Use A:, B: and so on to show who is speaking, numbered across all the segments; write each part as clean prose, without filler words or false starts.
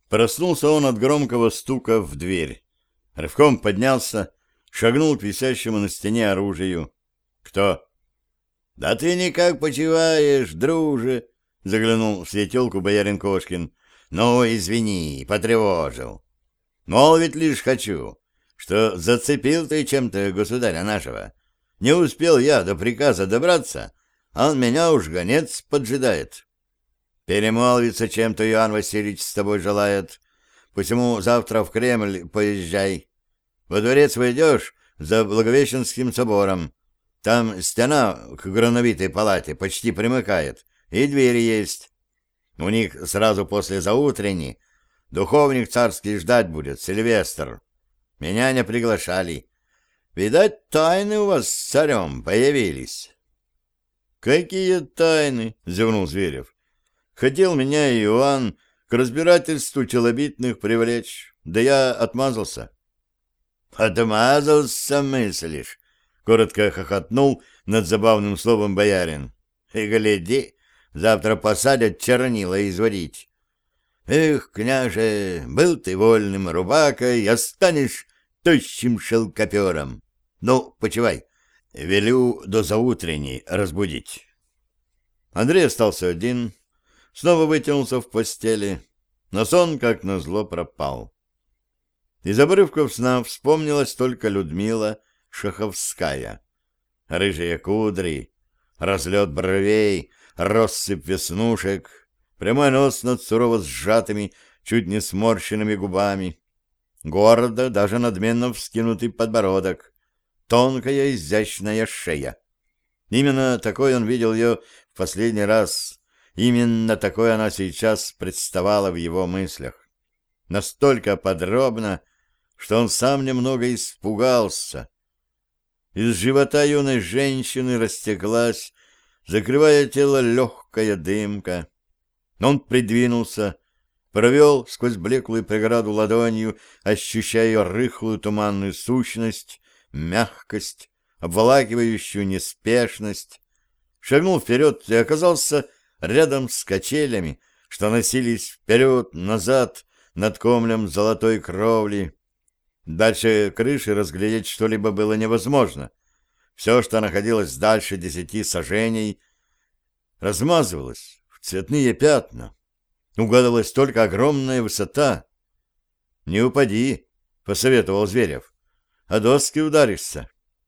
A: Проснулся он от громкого стука в дверь. Рывком поднялся, шагнул к висящему на стене оружию. «Кто?» «Да ты никак почиваешь, друже!» — заглянул в светелку боярин Кошкин. «Ну, извини, потревожил. Молвить лишь хочу, что зацепил ты чем-то государя нашего. Не успел я до приказа добраться, а он меня уж гонец поджидает. Перемолвиться чем-то Иоанн Васильевич с тобой желает, посему завтра в Кремль поезжай. Во дворец войдешь за Благовещенским собором. Там стена к грановитой палате почти примыкает, и двери есть. У них сразу после заутренней духовник царский ждать будет, Сильвестр. Меня не приглашали. Видать, тайны у вас с царем появились». «Какие тайны?» — зевнул Зверев. «Хотел меня Иоанн к разбирательству челобитных привлечь, да я отмазался». «Отмазался, мыслишь?» — коротко хохотнул над забавным словом боярин. «И гляди, завтра посадят чернила изводить. Эх, княже, был ты вольным рубакой, а станешь тощим шелкопером. Ну, почивай, велю до заутренней разбудить». Андрей остался один, снова вытянулся в постели, но сон, как назло, пропал. Из обрывков сна вспомнилась только Людмила Шаховская. Рыжие кудри, разлет бровей, россыпь веснушек, прямой нос над сурово сжатыми, чуть не сморщенными губами, гордо, даже надменно вскинутый подбородок, тонкая изящная шея. Именно такой он видел ее в последний раз, именно такой она сейчас представала в его мыслях. Настолько подробно, что он сам немного испугался. Из живота юной женщины растеклась, закрывая тело, легкая дымка. Он придвинулся, провел сквозь блеклую преграду ладонью, ощущая ее рыхлую туманную сущность, мягкость, обволакивающую неспешность, шагнул вперед и оказался рядом с качелями, что носились вперед-назад над комлем золотой кровли. Дальше крыши разглядеть что-либо было невозможно. Все, что находилось дальше 10 саженей, размазывалось в цветные пятна. Угадывалась только огромная высота. «Не упади», — посоветовал Зверев, — «а доски ударишься».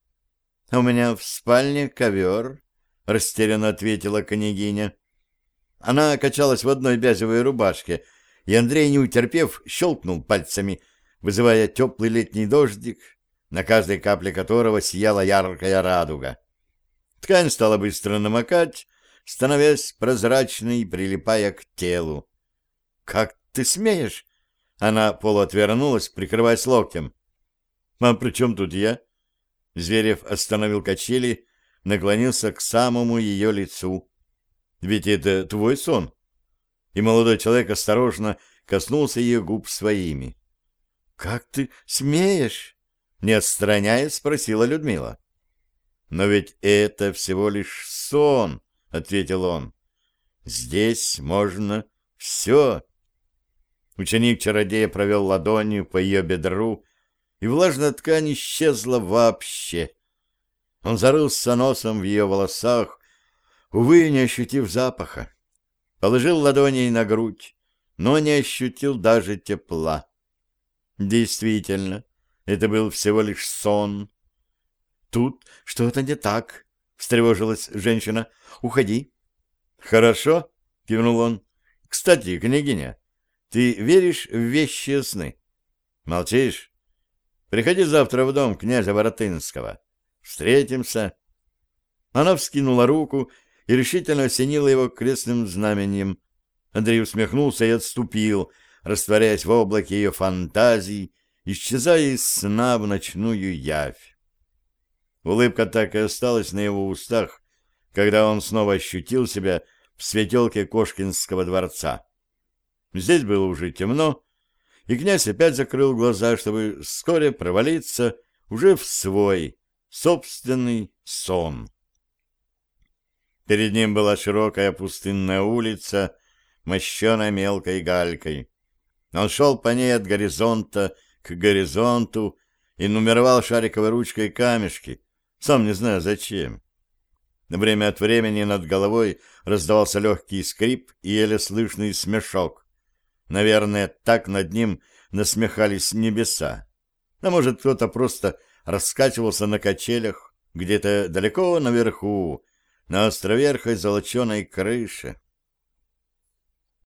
A: «У меня в спальне ковер», — растерянно ответила княгиня. Она качалась в одной бязевой рубашке, и Андрей, не утерпев, щелкнул пальцами, вызывая теплый летний дождик, на каждой капле которого сияла яркая радуга. Ткань стала быстро намокать, становясь прозрачной и прилипая к телу. «Как ты смеешь?» Она полуотвернулась, прикрываясь локтем. «А при чем тут я?» Зверев остановил качели, наклонился к самому ее лицу. «Ведь это твой сон». И молодой человек осторожно коснулся ее губ своими. «Как ты смеешь?» — не отстраняясь, спросила Людмила. «Но ведь это всего лишь сон», — ответил он. «Здесь можно все». Ученик-чародея провел ладонью по ее бедру, и влажная ткань исчезла вообще. Он зарылся носом в ее волосах, увы, не ощутив запаха. Положил ладони ей на грудь, но не ощутил даже тепла. Действительно, это был всего лишь сон. «Тут что-то не так», — встревожилась женщина. «Уходи». «Хорошо», — кивнул он. «Кстати, княгиня, ты веришь в вещие сны?» «Молчишь? Приходи завтра в дом князя Воротынского. Встретимся». Она вскинула руку и решительно осенила его крестным знаменем. Андрей усмехнулся и отступил, растворяясь в облаке ее фантазий, исчезая из сна в ночную явь. Улыбка так и осталась на его устах, когда он снова ощутил себя в светелке Кошкинского дворца. Здесь было уже темно, и князь опять закрыл глаза, чтобы вскоре провалиться уже в свой собственный сон. Перед ним была широкая пустынная улица, мощеная мелкой галькой. Он шел по ней от горизонта к горизонту и нумеровал шариковой ручкой камешки, сам не знаю зачем. Время от времени над головой раздавался легкий скрип и еле слышный смешок. Наверное, так над ним насмехались небеса. А может, кто-то просто раскачивался на качелях где-то далеко наверху, на островерхой золоченой крыше.